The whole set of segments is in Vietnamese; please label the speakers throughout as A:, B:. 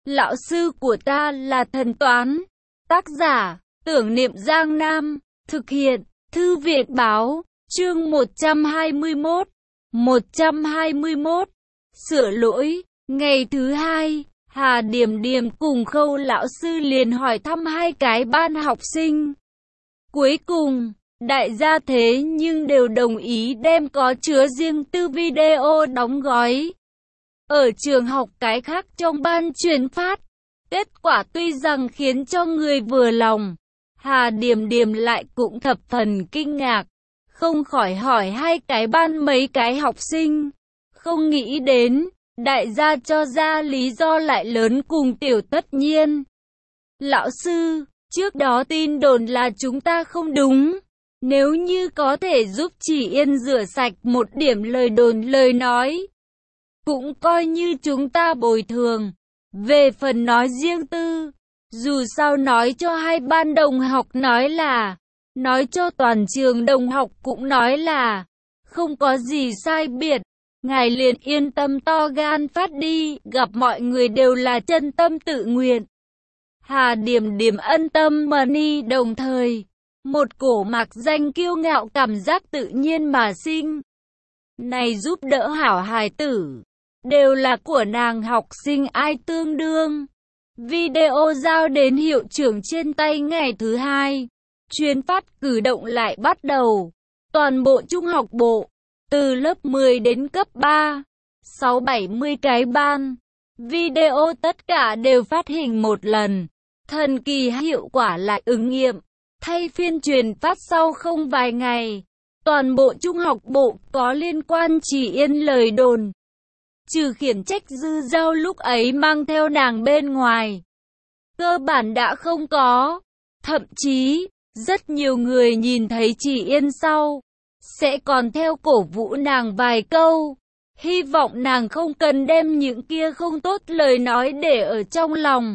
A: Lão sư của ta là thần toán. Tác giả, Tưởng Niệm Giang Nam. Thực hiện, Thư viện báo. Chương 121. 121. Sửa lỗi. Ngày thứ hai, Hà Điềm Điềm cùng Khâu lão sư liền hỏi thăm hai cái ban học sinh. Cuối cùng, đại gia thế nhưng đều đồng ý đem có chứa riêng tư video đóng gói ở trường học cái khác trong ban truyền phát. Kết quả tuy rằng khiến cho người vừa lòng, Hà Điềm Điềm lại cũng thập phần kinh ngạc, không khỏi hỏi hai cái ban mấy cái học sinh. Không nghĩ đến, đại gia cho ra lý do lại lớn cùng tiểu tất nhiên. Lão sư, trước đó tin đồn là chúng ta không đúng. Nếu như có thể giúp Chỉ Yên rửa sạch một điểm lời đồn lời nói, cũng coi như chúng ta bồi thường. Về phần nói riêng tư, dù sao nói cho hai ban đồng học nói là, nói cho toàn trường đồng học cũng nói là, không có gì sai biệt. Ngài liền yên tâm to gan phát đi, gặp mọi người đều là chân tâm tự nguyện. Hà Điềm Điềm ân tâm mà ni, đồng thời một cổ mạc danh kiêu ngạo cảm giác tự nhiên mà sinh. Này giúp đỡ hảo hài tử, đều là của nàng học sinh ai tương đương. Video giao đến hiệu trưởng trên tay ngày thứ hai. Chuyến phát cử động lại bắt đầu. Toàn bộ trung học bộ, từ lớp 10 đến cấp 3, 6-70 cái ban. Video tất cả đều phát hình một lần. Thần kỳ hiệu quả lại ứng nghiệm. Thay phiên truyền phát sau không vài ngày, toàn bộ trung học bộ có liên quan Chỉ Yên lời đồn, trừ khiển trách Dư Giao lúc ấy mang theo nàng bên ngoài, cơ bản đã không có. Thậm chí, rất nhiều người nhìn thấy Chỉ Yên sau, sẽ còn theo cổ vũ nàng vài câu, hy vọng nàng không cần đem những kia không tốt lời nói để ở trong lòng.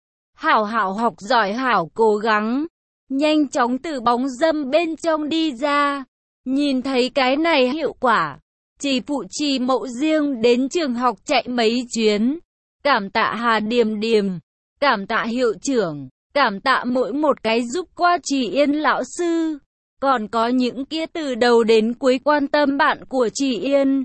A: Hảo hảo học giỏi, hảo cố gắng, nhanh chóng từ bóng râm bên trong đi ra. Nhìn thấy cái này hiệu quả, Chỉ phụ Trì Mậu riêng đến trường học chạy mấy chuyến. Cảm tạ Hà Điềm Điềm, cảm tạ hiệu trưởng, cảm tạ mỗi một cái giúp qua Chỉ Yên lão sư. Còn có những kia từ đầu đến cuối quan tâm bạn của Chỉ Yên.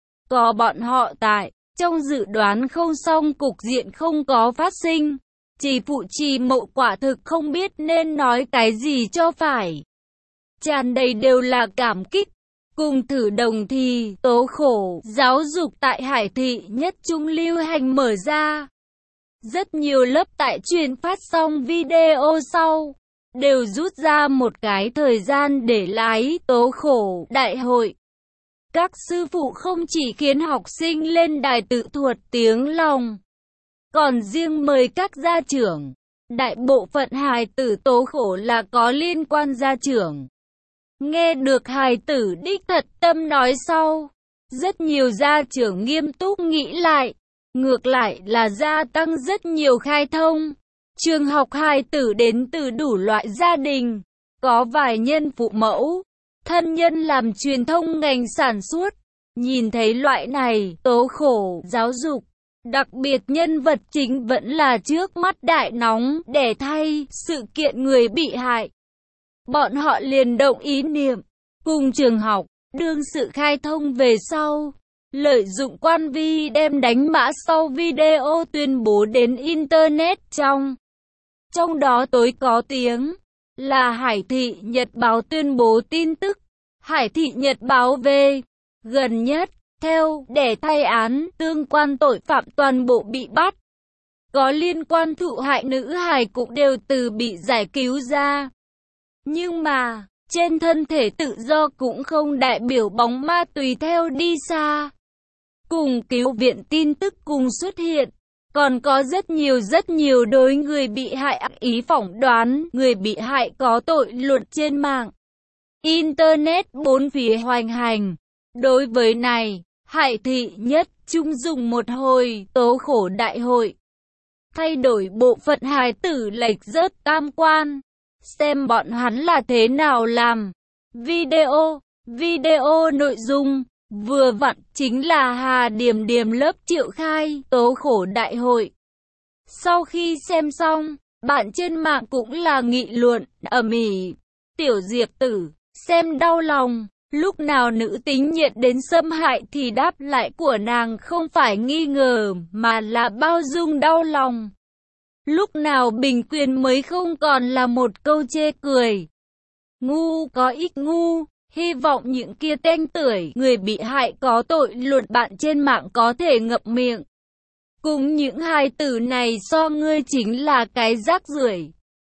A: Có bọn họ tại, trong dự đoán không xong cục diện không có phát sinh. Chỉ phụ Trì Mậu quả thực không biết nên nói cái gì cho phải. Tràn đầy đều là cảm kích. Cùng thử đồng thì tố khổ giáo dục tại Hải Thị Nhất Trung lưu hành mở ra. Rất nhiều lớp tại truyền phát xong video sau, đều rút ra một cái thời gian để lái tố khổ đại hội. Các sư phụ không chỉ khiến học sinh lên đài tự thuật tiếng lòng, còn riêng mời các gia trưởng. Đại bộ phận hài tử tố khổ là có liên quan gia trưởng. Nghe được hài tử đích thật tâm nói sau, rất nhiều gia trưởng nghiêm túc nghĩ lại, ngược lại là gia tăng rất nhiều khai thông. Trường học hài tử đến từ đủ loại gia đình, có vài nhân phụ mẫu, thân nhân làm truyền thông ngành sản xuất. Nhìn thấy loại này tố khổ giáo dục, đặc biệt nhân vật chính vẫn là trước mắt đại nóng đẻ thay sự kiện người bị hại. Bọn họ liền động ý niệm, cùng trường học, đương sự khai thông về sau, lợi dụng quan vi đem đánh mã sau video tuyên bố đến Internet trong đó tối có tiếng là Hải Thị Nhật Báo tuyên bố tin tức. Hải Thị Nhật Báo về, gần nhất, theo đẻ thay án, tương quan tội phạm toàn bộ bị bắt. Có liên quan thụ hại nữ hài cũng đều từ bị giải cứu ra. Nhưng mà, trên thân thể tự do cũng không đại biểu bóng ma tùy theo đi xa. Cùng cứu viện tin tức cùng xuất hiện, còn có rất nhiều đối người bị hại ác ý phỏng đoán, người bị hại có tội luận trên mạng Internet bốn phía hoành hành. Đối với này, Hải Thị Nhất Trung dùng một hồi tố khổ đại hội, thay đổi bộ phận hài tử lệch rớt tam quan, xem bọn hắn là thế nào làm. Video nội dung vừa vặn chính là Hà Điềm Điềm lớp triệu khai tố khổ đại hội. Sau khi xem xong, bạn trên mạng cũng là nghị luận ầm ĩ. Tiểu Diệp Tử xem đau lòng. Lúc nào nữ tính nhận đến xâm hại thì đáp lại của nàng không phải nghi ngờ mà là bao dung đau lòng. Lúc nào bình quyền mới không còn là một câu chê cười. Ngu có ích ngu, hy vọng những kia tên tuổi người bị hại có tội luận bạn trên mạng có thể ngậm miệng. Cùng những hai từ này so ngươi chính là cái rác rưởi.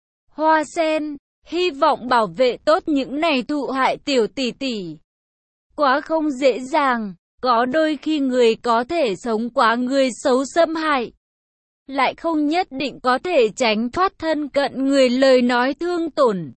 A: Hoa sen, hy vọng bảo vệ tốt những này thụ hại tiểu tỷ tỷ. Quá không dễ dàng, có đôi khi người có thể sống quá người xấu xâm hại. Lại không nhất định có thể tránh thoát thân cận người lời nói thương tổn.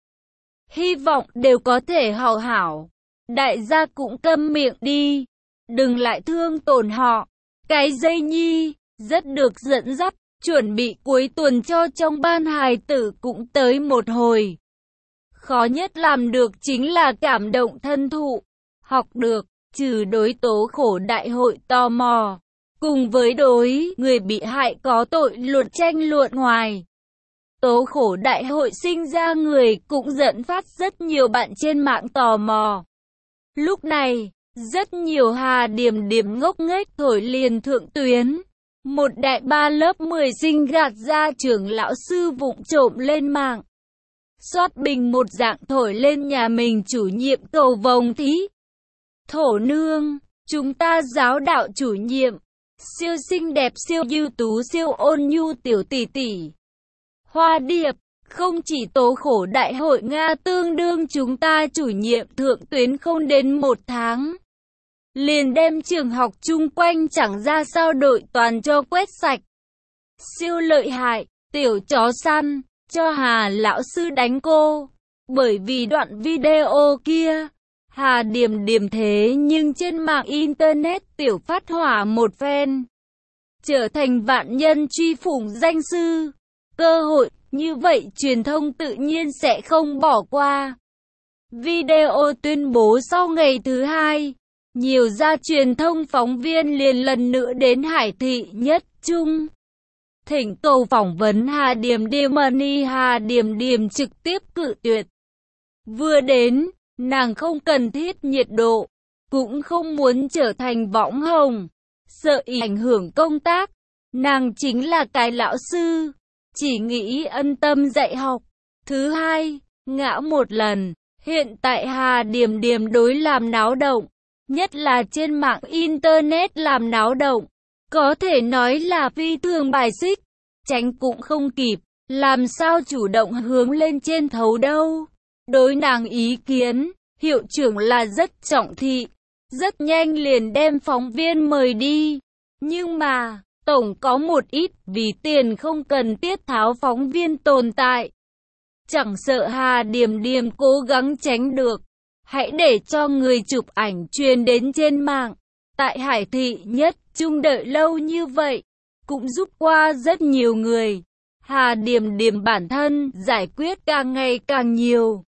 A: Hy vọng đều có thể hảo hảo. Đại gia cũng câm miệng đi. Đừng lại thương tổn họ. Cái dây nhi, rất được dẫn dắt. Chuẩn bị cuối tuần cho trong ban hài tử cũng tới một hồi. Khó nhất làm được chính là cảm động thân thụ. Học được, trừ đối tố khổ đại hội tò mò. Cùng với đối người bị hại có tội luận tranh luận ngoài. Tố khổ đại hội sinh ra người cũng dẫn phát rất nhiều bạn trên mạng tò mò. Lúc này, rất nhiều Hà Điểm Điểm ngốc nghếch thổi liền thượng tuyến. Một đại ba lớp 10 sinh gạt ra trưởng lão sư vụng trộm lên mạng. Xoát bình một dạng thổi lên nhà mình chủ nhiệm cầu vồng thí. Thổ nương, chúng ta giáo đạo chủ nhiệm. Siêu xinh đẹp siêu ưu tú siêu ôn nhu tiểu tỷ tỷ. Hoa Điệp, không chỉ tố khổ đại hội Nga tương đương chúng ta chủ nhiệm thượng tuyến không đến 1 tháng. Liền đem trường học chung quanh chẳng ra sao đội toàn cho quét sạch. Siêu lợi hại, tiểu chó săn, cho Hà lão sư đánh cô. Bởi vì đoạn video kia, Hà Điểm Điểm thế nhưng trên mạng internet tiểu phát hỏa một phen. Trở thành vạn nhân truy phủng danh sư. Cơ hội như vậy truyền thông tự nhiên sẽ không bỏ qua. Video tuyên bố sau ngày thứ hai. Nhiều gia truyền thông phóng viên liền lần nữa đến Hải Thị Nhất Trung. Thỉnh cầu phỏng vấn Hà Điểm Điểm Money. Hà Điểm Điểm trực tiếp cự tuyệt. Vừa đến, nàng không cần thiết nhiệt độ, cũng không muốn trở thành võng hồng, sợ ảnh hưởng công tác. Nàng chính là cái lão sư, chỉ nghĩ ân tâm dạy học. Thứ hai, ngã một lần. Hiện tại Hà Điểm Điểm đối làm náo động, nhất là trên mạng internet làm náo động, có thể nói là phi thường bài xích, tránh cũng không kịp, làm sao chủ động hướng lên trên thấu đâu. Đối nàng ý kiến, hiệu trưởng là rất trọng thị, rất nhanh liền đem phóng viên mời đi. Nhưng mà, tổng có một ít vì tiền không cần tiết tháo phóng viên tồn tại. Chẳng sợ Hà Điểm Điểm cố gắng tránh được, hãy để cho người chụp ảnh truyền đến trên mạng. Tại Hải Thị Nhất Trung đợi lâu như vậy, cũng giúp qua rất nhiều người. Hà Điểm Điểm bản thân giải quyết càng ngày càng nhiều.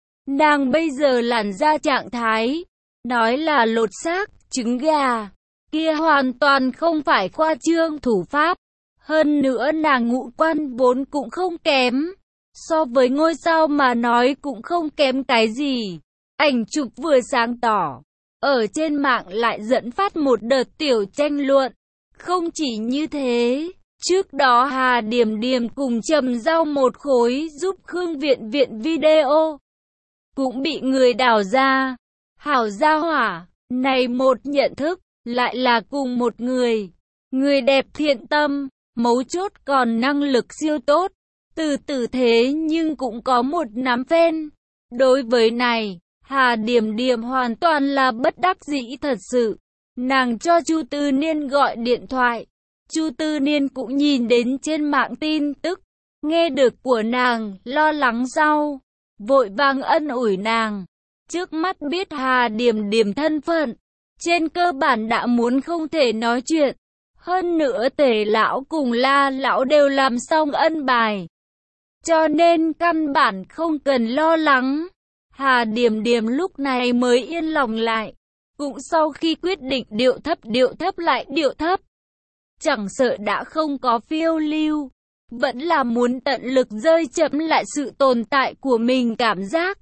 A: Nàng bây giờ làn da trạng thái, nói là lột xác, trứng gà, kia hoàn toàn không phải khoa trương thủ pháp. Hơn nữa nàng ngũ quan vốn cũng không kém, so với ngôi sao mà nói cũng không kém cái gì. Ảnh chụp vừa sáng tỏ, ở trên mạng lại dẫn phát một đợt tiểu tranh luận. Không chỉ như thế, trước đó Hà Điểm Điểm cùng Trầm Giao một khối giúp Khương Viện Viện video, cũng bị người đào ra. Hảo gia hỏa, này một nhận thức, lại là cùng một người. Người đẹp thiện tâm, mấu chốt còn năng lực siêu tốt. Từ tử thế nhưng cũng có một nắm phen. Đối với này, Hà Điểm Điểm hoàn toàn là bất đắc dĩ thật sự. Nàng cho Chu Tư Niên gọi điện thoại. Chu Tư Niên cũng nhìn đến trên mạng tin tức, nghe được của nàng, lo lắng sau, vội vàng ân ủi nàng. Trước mắt biết Hà Điểm Điểm thân phận, trên cơ bản đã muốn không thể nói chuyện. Hơn nữa Tề lão cùng La lão đều làm xong ân bài, cho nên căn bản không cần lo lắng. Hà Điểm Điểm lúc này mới yên lòng lại, cũng sau khi quyết định điệu thấp lại điệu thấp. chẳng sợ đã không có phiêu lưu, vẫn là muốn tận lực rơi chậm lại sự tồn tại của mình cảm giác.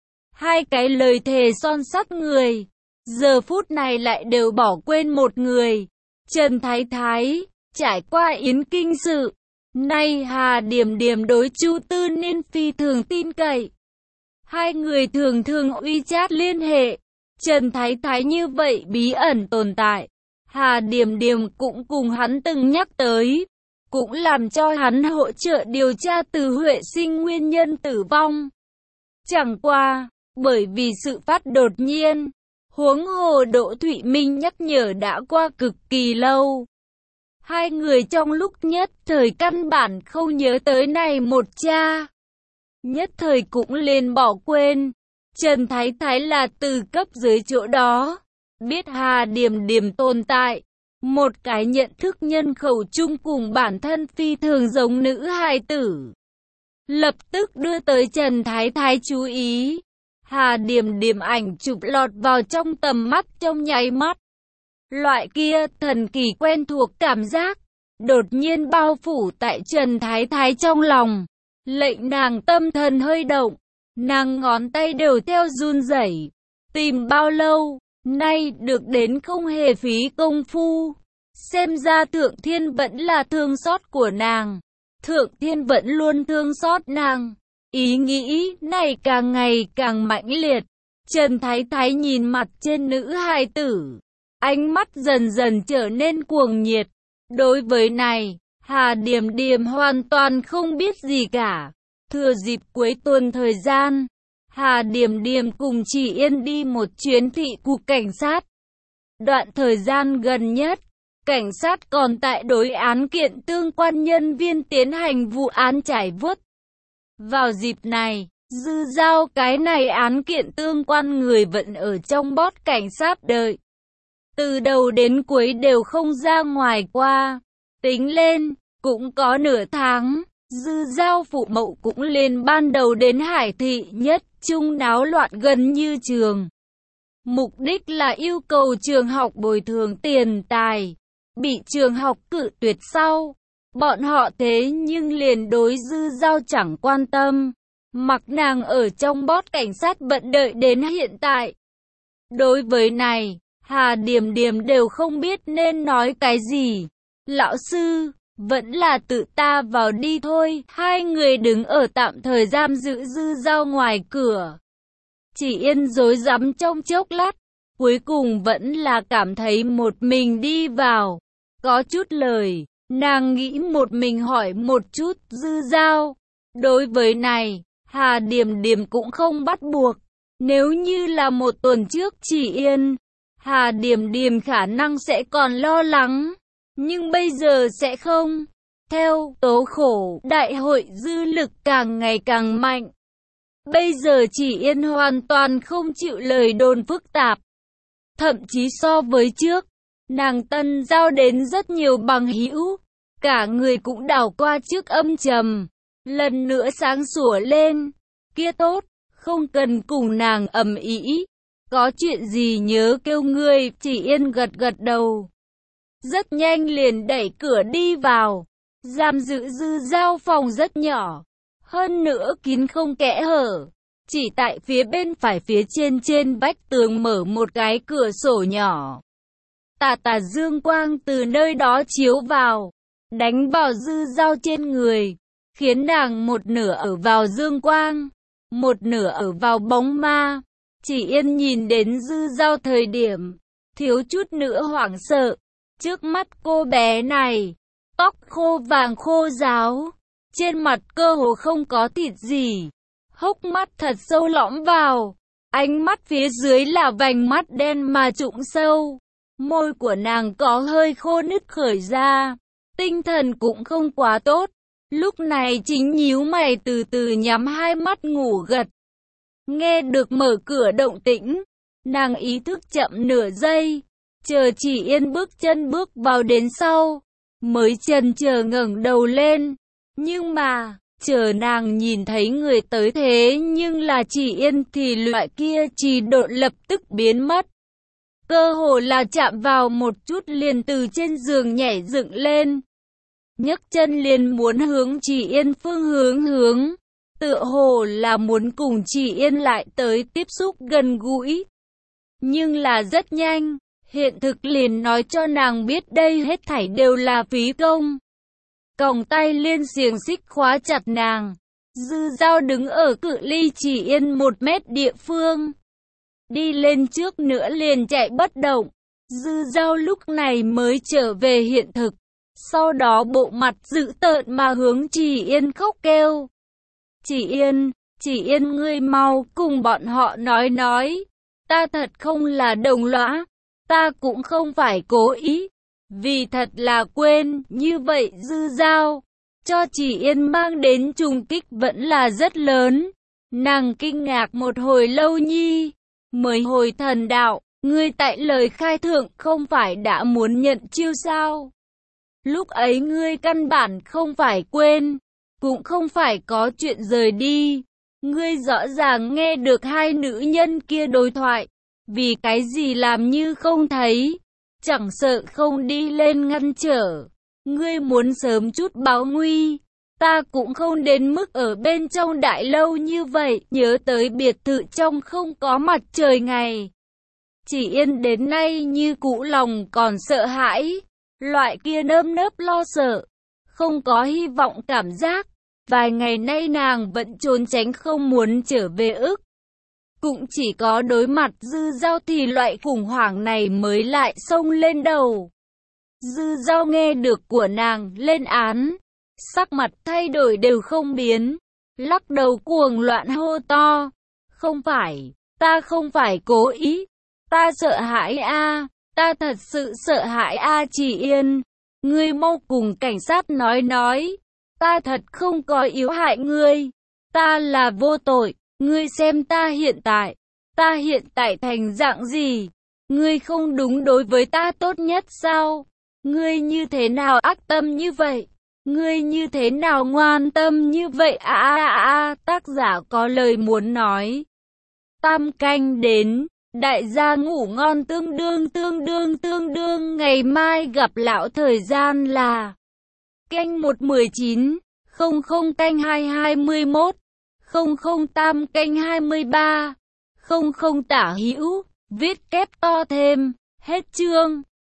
A: Hai cái lời thề son sắt người, giờ phút này lại đều bỏ quên một người. Trần Thái Thái, trải qua Yến Kinh sự, nay Hà Điểm Điểm đối Chu Tư Niên phi thường tin cậy. Hai người thường thường WeChat liên hệ. Trần Thái Thái như vậy bí ẩn tồn tại, Hà Điểm Điểm cũng cùng hắn từng nhắc tới, cũng làm cho hắn hỗ trợ điều tra Từ Huệ Sinh nguyên nhân tử vong. Chẳng qua, bởi vì sự phát đột nhiên, huống hồ Đỗ Thụy Minh nhắc nhở đã qua cực kỳ lâu. Hai người trong lúc nhất thời căn bản không nhớ tới này một cha. Nhất thời cũng liền bỏ quên. Trần Thái Thái là từ cấp dưới chỗ đó, biết Hà Điểm Điểm tồn tại. Một cái nhận thức nhân khẩu chung cùng bản thân phi thường giống nữ hài tử. Lập tức đưa tới Trần Thái Thái chú ý. Hà Điểm Điểm ảnh chụp lọt vào trong tầm mắt trong nháy mắt. Loại kia thần kỳ quen thuộc cảm giác, đột nhiên bao phủ tại Trần Thái Thái trong lòng, lệnh nàng tâm thần hơi động, nàng ngón tay đều theo run rẩy. Tìm bao lâu, nay được đến không hề phí công phu. Xem ra Thượng Thiên vẫn là thương xót của nàng. Thượng Thiên vẫn luôn thương xót nàng. Ý nghĩ này càng ngày càng mãnh liệt. Trần Thái Thái nhìn mặt trên nữ hài tử, ánh mắt dần dần trở nên cuồng nhiệt. Đối với này, Hà Điểm Điểm hoàn toàn không biết gì cả. Thừa dịp cuối tuần thời gian, Hà Điểm Điểm cùng Chỉ Yên đi một chuyến thị cục cảnh sát. Đoạn thời gian gần nhất, cảnh sát còn tại đối án kiện tương quan nhân viên tiến hành vụ án trải vuốt. Vào dịp này, dư giao cái này án kiện tương quan người vẫn ở trong bót cảnh sát đợi. Từ đầu đến cuối đều không ra ngoài qua. Tính lên, cũng có nửa tháng, dư giao phụ mẫu cũng lên ban đầu đến Hải Thị nhất trung náo loạn gần như trường. Mục đích là yêu cầu trường học bồi thường tiền tài. Bị trường học cự tuyệt sau, bọn họ thế nhưng liền đối dư giao chẳng quan tâm. Mặc nàng ở trong bót cảnh sát vẫn đợi đến hiện tại. Đối với này, Hà Điểm Điểm đều không biết nên nói cái gì. Lão sư, vẫn là tự ta vào đi thôi. Hai người đứng ở tạm thời giam giữ dư giao ngoài cửa. Chỉ Yên rối rắm trong chốc lát, cuối cùng vẫn là cảm thấy một mình đi vào. Có chút lời, nàng nghĩ một mình hỏi một chút dư giao. Đối với này, Hà Điểm Điểm cũng không bắt buộc. Nếu như là một tuần trước Chỉ Yên, Hà Điểm Điểm khả năng sẽ còn lo lắng. Nhưng bây giờ sẽ không. Theo tố khổ, đại hội dư lực càng ngày càng mạnh. Bây giờ Chỉ Yên hoàn toàn không chịu lời đồn phức tạp. Thậm chí so với trước, nàng tân giao đến rất nhiều bằng hữu. Cả người cũng đảo qua trước âm trầm. Lần nữa sáng sủa lên. Kia tốt, không cần cùng nàng ầm ĩ. Có chuyện gì nhớ kêu ngươi. Chỉ Yên gật gật đầu. Rất nhanh liền đẩy cửa đi vào. Giam giữ dư giao phòng rất nhỏ. Hơn nữa kín không kẽ hở. Chỉ tại phía bên phải phía trên vách tường mở một cái cửa sổ nhỏ. Tà tà dương quang từ nơi đó chiếu vào, đánh vào dư giao trên người, khiến nàng một nửa ở vào dương quang, một nửa ở vào bóng ma. Chỉ Yên nhìn đến dư giao thời điểm, thiếu chút nữa hoảng sợ. Trước mắt cô bé này, tóc khô vàng khô ráo, trên mặt cơ hồ không có thịt gì, hốc mắt thật sâu lõm vào, ánh mắt phía dưới là vành mắt đen mà trũng sâu. Môi của nàng có hơi khô nứt khởi ra, tinh thần cũng không quá tốt. Lúc này chính nhíu mày từ từ nhắm hai mắt ngủ gật. Nghe được mở cửa động tĩnh, nàng ý thức chậm nửa giây, chờ Chỉ Yên bước chân bước vào đến sau, mới chần chờ ngẩng đầu lên. Nhưng mà, chờ nàng nhìn thấy người tới thế nhưng là Chỉ Yên thì loại kia trì độn lập tức biến mất. cơ hồ là chạm vào một chút liền từ trên giường nhảy dựng lên. Nhấc chân liền muốn hướng Chỉ Yên phương hướng, tựa hồ là muốn cùng Chỉ Yên lại tới tiếp xúc gần gũi. Nhưng là rất nhanh, hiện thực liền nói cho nàng biết đây hết thảy đều là phí công. Còng tay liên xiềng xích khóa chặt nàng. Dư Dao đứng ở cự ly Chỉ Yên 1 mét địa phương. Đi lên trước nữa liền chạy bất động. Dư Dao lúc này mới trở về hiện thực. Sau đó bộ mặt dữ tợn mà hướng Chỉ Yên khóc kêu. Chỉ Yên ngươi mau cùng bọn họ nói. Ta thật không là đồng lõa. Ta cũng không phải cố ý. Vì thật là quên, như vậy Dư Dao cho Chỉ Yên mang đến trùng kích vẫn là rất lớn. Nàng kinh ngạc một hồi lâu nhi, mới hồi thần đạo, ngươi tại lời khai thượng không phải đã muốn nhận chiêu sao? Lúc ấy ngươi căn bản không phải quên, cũng không phải có chuyện rời đi. Ngươi rõ ràng nghe được hai nữ nhân kia đối thoại, vì cái gì làm như không thấy, chẳng sợ không đi lên ngăn trở. Ngươi muốn sớm chút báo nguy, ta cũng không đến mức ở bên trong đại lâu như vậy. Nhớ tới biệt thự trong không có mặt trời ngày, Chỉ Yên đến nay như cũ lòng còn sợ hãi, loại kia nơm nớp lo sợ, không có hy vọng cảm giác. Vài ngày nay nàng vẫn trốn tránh không muốn trở về ức. Cũng chỉ có đối mặt Dư Dao thì loại khủng hoảng này mới lại xông lên đầu. Dư Dao nghe được của nàng lên án, sắc mặt thay đổi đều không biến, lắc đầu cuồng loạn hô to. Không phải, ta không phải cố ý, ta sợ hãi a, ta thật sự sợ hãi a. Chỉ Yên, ngươi mau cùng cảnh sát nói, ta thật không có yếu hại ngươi, ta là vô tội, ngươi xem ta hiện tại thành dạng gì, ngươi không đúng đối với ta tốt nhất sao? Ngươi như thế nào ác tâm như vậy? Ngươi như thế nào ngoan tâm như vậy? Tác giả có lời muốn nói. Tam canh đến, đại gia ngủ ngon tương đương, ngày mai gặp lão. Thời gian là canh 1:19, 00 canh 2:21, 00 tam canh 23, 00 tả hữu, viết kép to thêm, hết chương.